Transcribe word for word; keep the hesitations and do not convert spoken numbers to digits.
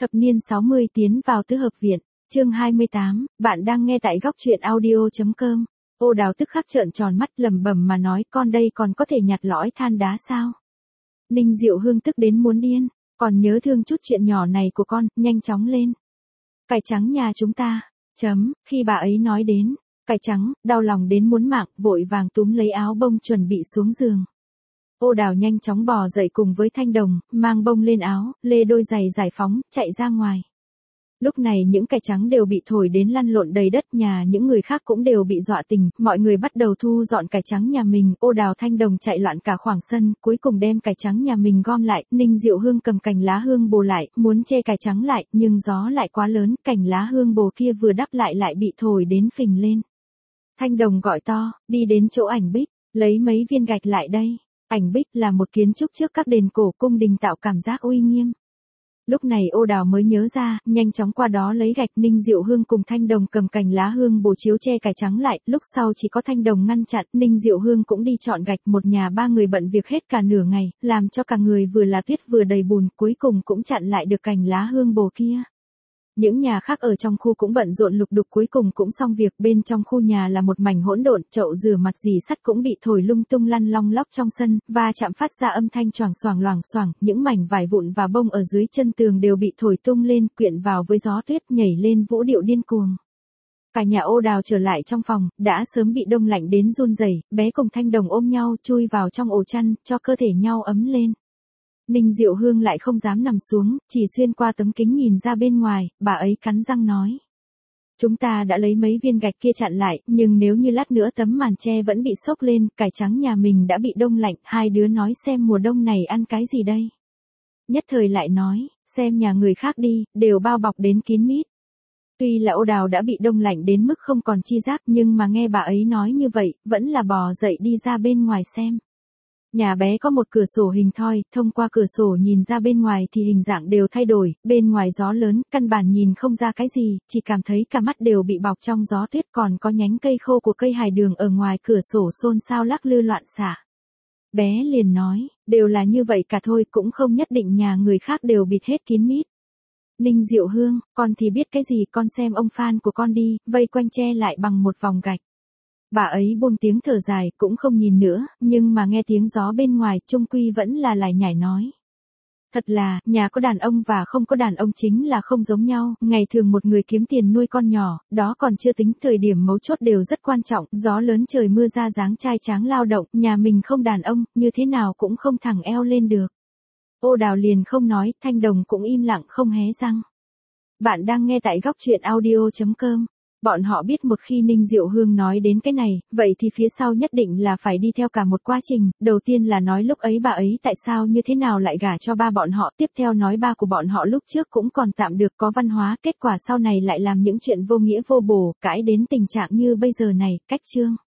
Thập niên sáu mươi tiến vào tứ hợp viện, chương hai mươi tám, bạn đang nghe tại góc truyện audio.com. Ô Đào tức khắc trợn tròn mắt lẩm bẩm mà nói, con đây còn có thể nhặt lõi than đá sao? Ninh Diệu Hương tức đến muốn điên, còn nhớ thương chút chuyện nhỏ này của con, nhanh chóng lên. Cải trắng nhà chúng ta, chấm, khi bà ấy nói đến, cải trắng, đau lòng đến muốn mạng, vội vàng túm lấy áo bông chuẩn bị xuống giường. Ô Đào nhanh chóng bò dậy cùng với Thanh Đồng, mang bông lên áo, lê đôi giày giải phóng, chạy ra ngoài. Lúc này những cải trắng đều bị thổi đến lăn lộn đầy đất, nhà những người khác cũng đều bị dọa tình, mọi người bắt đầu thu dọn cải trắng nhà mình, Ô Đào Thanh Đồng chạy loạn cả khoảng sân, cuối cùng đem cải trắng nhà mình gom lại, Ninh Diệu Hương cầm cành lá hương bồ lại, muốn che cải trắng lại, nhưng gió lại quá lớn, cành lá hương bồ kia vừa đắp lại lại bị thổi đến phình lên. Thanh Đồng gọi to, đi đến chỗ Ảnh Bích, lấy mấy viên gạch lại đây. Ảnh Bích là một kiến trúc trước các đền cổ cung đình tạo cảm giác uy nghiêm. Lúc này Ô Đào mới nhớ ra, nhanh chóng qua đó lấy gạch. Ninh Diệu Hương cùng Thanh Đồng cầm cành lá hương bồ chiếu che cải trắng lại, lúc sau chỉ có Thanh Đồng ngăn chặn, Ninh Diệu Hương cũng đi chọn gạch, một nhà ba người bận việc hết cả nửa ngày, làm cho cả người vừa là tuyết vừa đầy bùn, cuối cùng cũng chặn lại được cành lá hương bồ kia. Những nhà khác ở trong khu cũng bận rộn lục đục, cuối cùng cũng xong việc, bên trong khu nhà là một mảnh hỗn độn, chậu rửa mặt dì sắt cũng bị thổi lung tung lăn long lóc trong sân, và chạm phát ra âm thanh choàng xoàng loảng xoảng, những mảnh vải vụn và bông ở dưới chân tường đều bị thổi tung lên, quyện vào với gió tuyết nhảy lên vũ điệu điên cuồng. Cả nhà Ô Đào trở lại trong phòng, đã sớm bị đông lạnh đến run rẩy, bé cùng Thanh Đồng ôm nhau chui vào trong ổ chăn, cho cơ thể nhau ấm lên. Ninh Diệu Hương lại không dám nằm xuống, chỉ xuyên qua tấm kính nhìn ra bên ngoài, bà ấy cắn răng nói. Chúng ta đã lấy mấy viên gạch kia chặn lại, nhưng nếu như lát nữa tấm màn che vẫn bị xốc lên, cải trắng nhà mình đã bị đông lạnh, hai đứa nói xem mùa đông này ăn cái gì đây? Nhất thời lại nói, xem nhà người khác đi, đều bao bọc đến kín mít. Tuy là Ô Đào đã bị đông lạnh đến mức không còn chi giác, nhưng mà nghe bà ấy nói như vậy, vẫn là bò dậy đi ra bên ngoài xem. Nhà bé có một cửa sổ hình thoi, thông qua cửa sổ nhìn ra bên ngoài thì hình dạng đều thay đổi, bên ngoài gió lớn, căn bản nhìn không ra cái gì, chỉ cảm thấy cả mắt đều bị bọc trong gió tuyết, còn có nhánh cây khô của cây hài đường ở ngoài cửa sổ xôn xao lắc lư loạn xả. Bé liền nói, đều là như vậy cả thôi, cũng không nhất định nhà người khác đều bịt hết kín mít. Ninh Diệu Hương, con thì biết cái gì, con xem ông Phan của con đi, vây quanh che lại bằng một vòng gạch. Bà ấy buông tiếng thở dài, cũng không nhìn nữa, nhưng mà nghe tiếng gió bên ngoài, chung quy vẫn là lải nhải nói. Thật là, nhà có đàn ông và không có đàn ông chính là không giống nhau, ngày thường một người kiếm tiền nuôi con nhỏ, đó còn chưa tính, thời điểm mấu chốt đều rất quan trọng, gió lớn trời mưa ra dáng trai tráng lao động, nhà mình không đàn ông, như thế nào cũng không thẳng eo lên được. Ô Đào liền không nói, Thanh Đồng cũng im lặng không hé răng. Bạn đang nghe tại góc truyện audio.com. Bọn họ biết một khi Ninh Diệu Hương nói đến cái này, vậy thì phía sau nhất định là phải đi theo cả một quá trình, đầu tiên là nói lúc ấy bà ấy tại sao như thế nào lại gả cho ba bọn họ, tiếp theo nói ba của bọn họ lúc trước cũng còn tạm được có văn hóa, kết quả sau này lại làm những chuyện vô nghĩa vô bổ, cãi đến tình trạng như bây giờ này, cách chương.